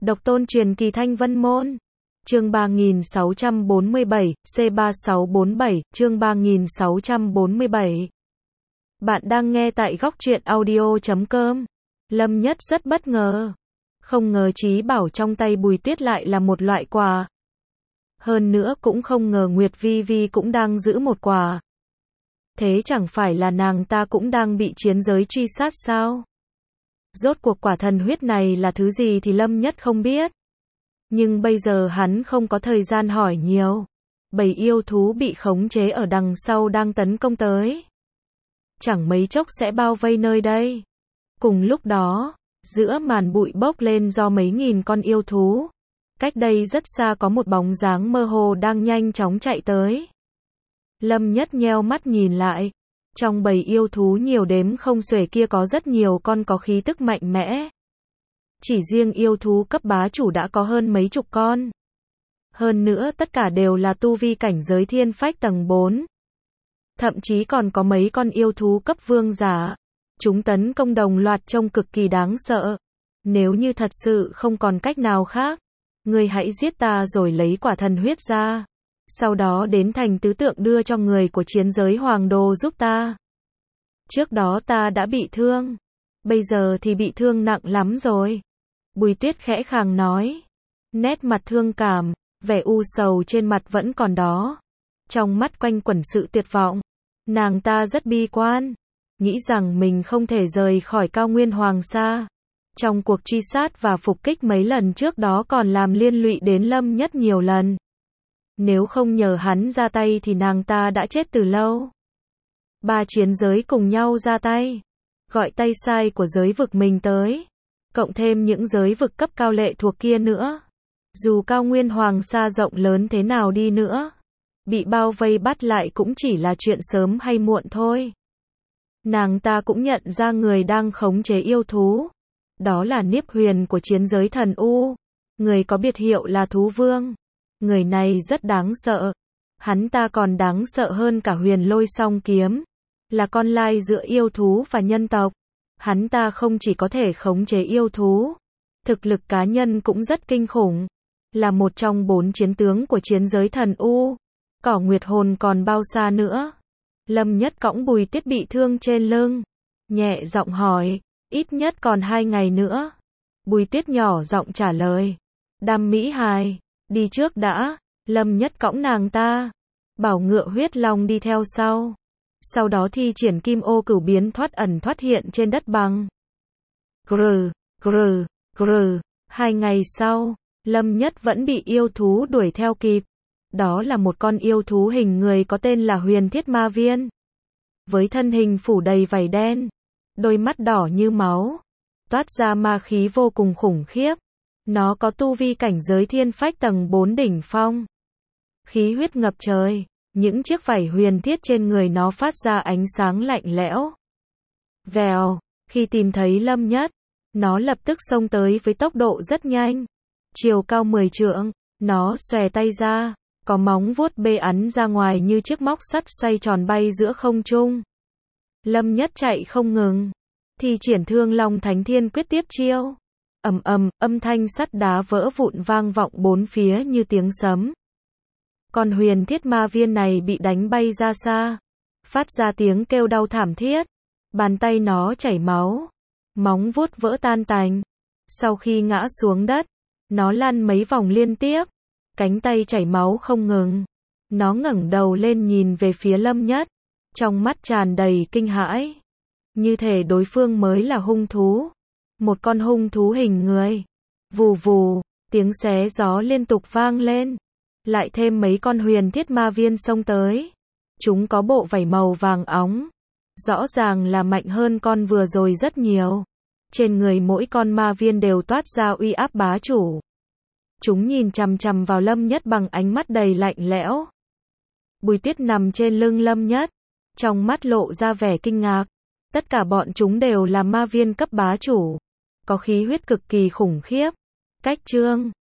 Độc tôn truyền kỳ Thanh Vân Môn. Chương 3647, C3647, chương 3647. Bạn đang nghe tại góc truyện audio.com. Lâm Nhất rất bất ngờ. Không ngờ Chí Bảo trong tay Bùi Tuyết lại là một loại quà. Hơn nữa cũng không ngờ Nguyệt Vi Vi cũng đang giữ một quà. Thế chẳng phải là nàng ta cũng đang bị chiến giới truy sát sao? Rốt cuộc quả thần huyết này là thứ gì thì Lâm Nhất không biết. Nhưng bây giờ hắn không có thời gian hỏi nhiều. Bầy yêu thú bị khống chế ở đằng sau đang tấn công tới. Chẳng mấy chốc sẽ bao vây nơi đây. Cùng lúc đó, giữa màn bụi bốc lên do mấy nghìn con yêu thú. Cách đây rất xa có một bóng dáng mơ hồ đang nhanh chóng chạy tới. Lâm Nhất nheo mắt nhìn lại. Trong bầy yêu thú nhiều đếm không xuể kia có rất nhiều con có khí tức mạnh mẽ. Chỉ riêng yêu thú cấp bá chủ đã có hơn mấy chục con. Hơn nữa tất cả đều là tu vi cảnh giới thiên phách tầng 4. Thậm chí còn có mấy con yêu thú cấp vương giả. Chúng tấn công đồng loạt trông cực kỳ đáng sợ. Nếu như thật sự không còn cách nào khác, ngươi hãy giết ta rồi lấy quả thần huyết ra. Sau đó đến thành tứ tượng đưa cho người của chiến giới hoàng đồ giúp ta. Trước đó ta đã bị thương. Bây giờ thì bị thương nặng lắm rồi. Bùi Tuyết khẽ khàng nói. Nét mặt thương cảm, vẻ u sầu trên mặt vẫn còn đó. Trong mắt quanh quẩn sự tuyệt vọng. Nàng ta rất bi quan. Nghĩ rằng mình không thể rời khỏi cao nguyên Hoàng Sa. Trong cuộc truy sát và phục kích mấy lần trước đó còn làm liên lụy đến Lâm Nhất nhiều lần. Nếu không nhờ hắn ra tay thì nàng ta đã chết từ lâu. Ba chiến giới cùng nhau ra tay. Gọi tay sai của giới vực mình tới. Cộng thêm những giới vực cấp cao lệ thuộc kia nữa. Dù cao nguyên Hoàng Sa rộng lớn thế nào đi nữa. Bị bao vây bắt lại cũng chỉ là chuyện sớm hay muộn thôi. Nàng ta cũng nhận ra người đang khống chế yêu thú. Đó là Niếp Huyền của chiến giới thần U. Người có biệt hiệu là Thú Vương. Người này rất đáng sợ. Hắn ta còn đáng sợ hơn cả Huyền Lôi Song Kiếm. Là con lai giữa yêu thú và nhân tộc. Hắn ta không chỉ có thể khống chế yêu thú. Thực lực cá nhân cũng rất kinh khủng. Là một trong 4 chiến tướng của chiến giới thần U. Cỏ Nguyệt Hồn còn bao xa nữa. Lâm Nhất cõng Bùi Tuyết bị thương trên lưng. Nhẹ giọng hỏi. Ít nhất còn 2 ngày nữa. Bùi Tuyết nhỏ giọng trả lời. Đam Mỹ Hài. Đi trước đã. Lâm Nhất cõng nàng ta. Bảo ngựa huyết long đi theo sau. Sau đó thi triển kim ô cửu biến thoát ẩn thoát hiện trên đất bằng. Grr, grr, grr. 2 ngày sau, Lâm Nhất vẫn bị yêu thú đuổi theo kịp. Đó là một con yêu thú hình người có tên là Huyền Thiết Ma Viên. Với thân hình phủ đầy vảy đen, đôi mắt đỏ như máu, toát ra ma khí vô cùng khủng khiếp. Nó có tu vi cảnh giới thiên phách tầng 4 đỉnh phong. Khí huyết ngập trời, những chiếc vảy huyền thiết trên người nó phát ra ánh sáng lạnh lẽo. Vèo, khi tìm thấy Lâm Nhất, nó lập tức xông tới với tốc độ rất nhanh. Chiều cao 10 trượng, nó xòe tay ra, có móng vuốt bê ắn ra ngoài như chiếc móc sắt xoay tròn bay giữa không trung. Lâm Nhất chạy không ngừng, thi triển Thương Long Thánh Thiên Quyết tiếp chiêu. Ầm ầm, âm thanh sắt đá vỡ vụn vang vọng bốn phía như tiếng sấm. Con Huyền Thiết Ma Viên này bị đánh bay ra xa, phát ra tiếng kêu đau thảm thiết. Bàn tay nó chảy máu, móng vuốt vỡ tan tành. Sau khi ngã xuống đất, nó lăn mấy vòng liên tiếp, cánh tay chảy máu không ngừng. Nó ngẩng đầu lên nhìn về phía Lâm Nhất, trong mắt tràn đầy kinh hãi. Như thể đối phương mới là hung thú. Một con hung thú hình người. Vù vù, tiếng xé gió liên tục vang lên. Lại thêm mấy con Huyền Thiết Ma Viên xông tới. Chúng có bộ vảy màu vàng óng. Rõ ràng là mạnh hơn con vừa rồi rất nhiều. Trên người mỗi con ma viên đều toát ra uy áp bá chủ. Chúng nhìn chằm chằm vào Lâm Nhất bằng ánh mắt đầy lạnh lẽo. Bùi Tuyết nằm trên lưng Lâm Nhất, trong mắt lộ ra vẻ kinh ngạc. Tất cả bọn chúng đều là ma viên cấp bá chủ, có khí huyết cực kỳ khủng khiếp. Cách chương